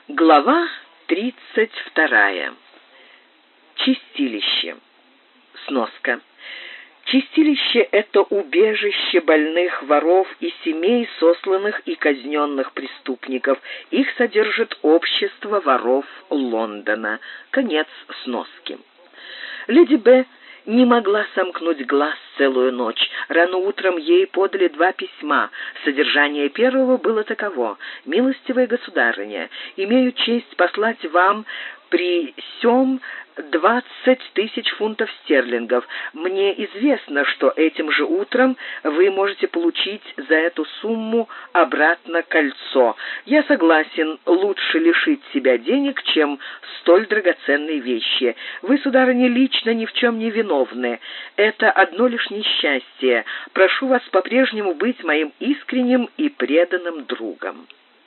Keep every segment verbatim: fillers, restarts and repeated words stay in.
Глава тридцать вторая. Чистилище. Сноска. Чистилище — это убежище больных воров и семей сосланных и казненных преступников. Их содержит общество воров Лондона. Конец сноски. Леди Б. не могла сомкнуть глаз целую ночь. Рано утром ей подали два письма. Содержание первого было таково: «Милостивая государыня, имею честь послать вам при сём двадцать тысяч фунтов стерлингов. Мне известно, что этим же утром вы можете получить за эту сумму обратно кольцо. Я согласен лучше лишить себя денег, чем столь драгоценной вещи. Вы, сударыня, лично ни в чем не виновны. Это одно лишь несчастье. Прошу вас по-прежнему быть моим искренним и преданным другом».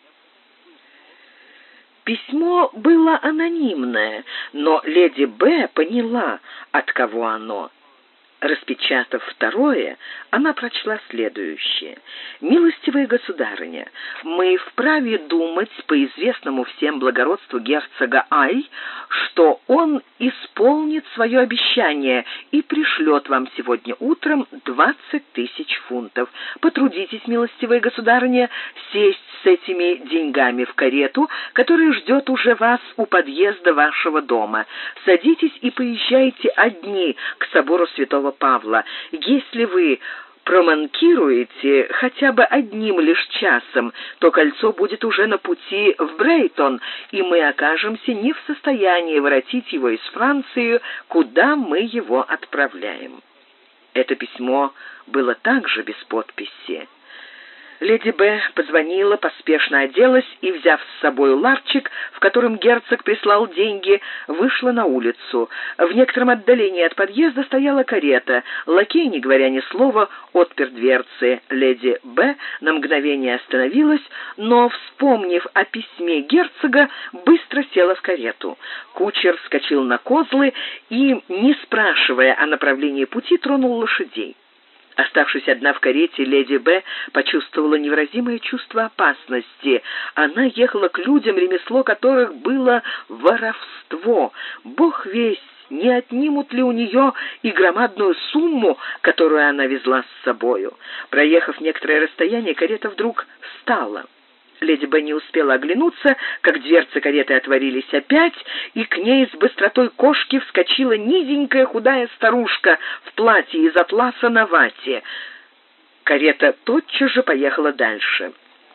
Письмо было анонимное, но леди Б. поняла, от кого оно. Распечатав второе, она прочла следующее: «Милостивая государыня, мы вправе думать по известному всем благородству герцога Ай, что он исполнит свое обещание и пришлет вам сегодня утром двадцать тысяч фунтов. Потрудитесь, милостивая государыня, сесть с этими деньгами в карету, которая ждет уже вас у подъезда вашего дома. Садитесь и поезжайте одни к собору святого Павла. Если вы проманкируете хотя бы одним лишь часом, то кольцо будет уже на пути в Брейтон, и мы окажемся не в состоянии воротить его из Франции, куда мы его отправляем». Это письмо было также без подписи. Леди Б. позвонила, поспешно оделась и, взяв с собой ларчик, в котором герцог прислал деньги, вышла на улицу. В некотором отдалении от подъезда стояла карета. Лакей, не говоря ни слова, отпер дверцы. Леди Б. на мгновение остановилась, но, вспомнив о письме герцога, быстро села в карету. Кучер вскочил на козлы и, не спрашивая о направлении пути, тронул лошадей. Оставшись одна в карете, леди Б. почувствовала невыразимое чувство опасности. Она ехала к людям, ремесло которых было воровство. Бог весть, не отнимут ли у нее и громадную сумму, которую она везла с собою. Проехав некоторое расстояние, карета вдруг встала. Леди Б. не успела оглянуться, как дверцы кареты отворились опять, и к ней с быстротой кошки вскочила низенькая худая старушка в платье из атласа на вате. Карета тотчас же поехала дальше.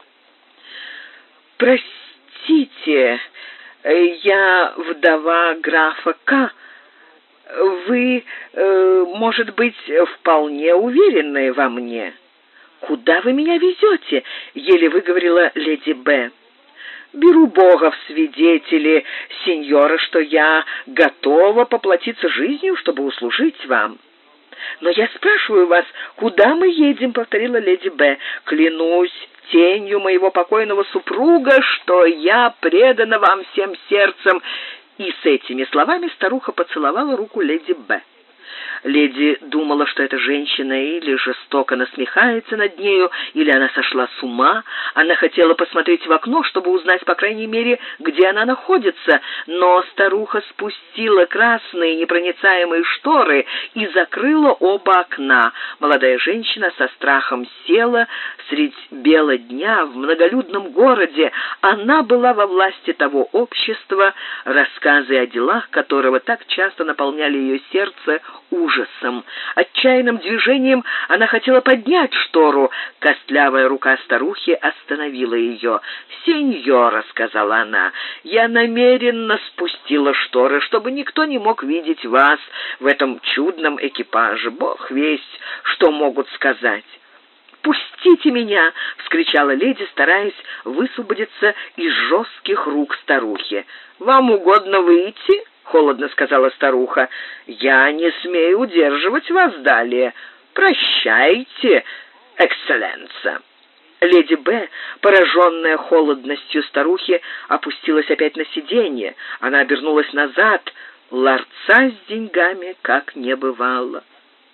«Простите, я вдова графа К. Вы, э, может быть, вполне уверены во мне?» «Куда вы меня везете?» — еле выговорила леди Б. «Беру Бога в свидетели, сеньора, что я готова поплатиться жизнью, чтобы услужить вам». «Но я спрашиваю вас, куда мы едем?» — повторила леди Б. «Клянусь тенью моего покойного супруга, что я предана вам всем сердцем». И с этими словами старуха поцеловала руку леди Б. Леди думала, что эта женщина или жестоко насмехается над нею, или она сошла с ума. Она хотела посмотреть в окно, чтобы узнать, по крайней мере, где она находится, но старуха спустила красные непроницаемые шторы и закрыла оба окна. Молодая женщина со страхом села средь бела дня в многолюдном городе. Она была во власти того общества, рассказы о делах которого так часто наполняли ее сердце ужасом. Отчаянным движением она хотела поднять штору. Костлявая рука старухи остановила ее. «Сеньора», — сказала она, — «я намеренно спустила шторы, чтобы никто не мог видеть вас в этом чудном экипаже. Бог весть, что могут сказать». «Пустите меня!» — вскричала леди, стараясь высвободиться из жестких рук старухи. «Вам угодно выйти?» — холодно сказала старуха. «Я не смею удерживать вас далее. Прощайте, экселленца». Леди Б., пораженная холодностью старухи, опустилась опять на сиденье. Она обернулась назад. Ларца с деньгами как не бывало.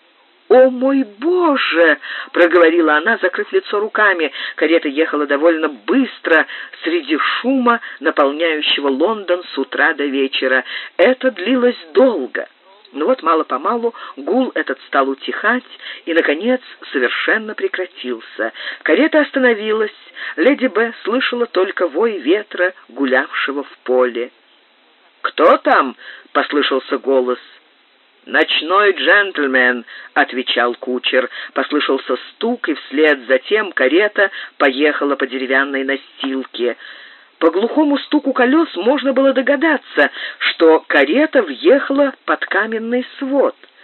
«О, мой Боже!» — проговорила она, закрыв лицо руками. Карета ехала довольно быстро среди шума, наполняющего Лондон с утра до вечера. Это длилось долго. Но вот мало-помалу гул этот стал утихать и, наконец, совершенно прекратился. Карета остановилась. Леди Б. слышала только вой ветра, гулявшего в поле. «Кто там?» — послышался голос. «Ночной джентльмен», — отвечал кучер. Послышался стук, и вслед за тем карета поехала по деревянной настилке. По глухому стуку колес можно было догадаться, что карета въехала под каменный свод.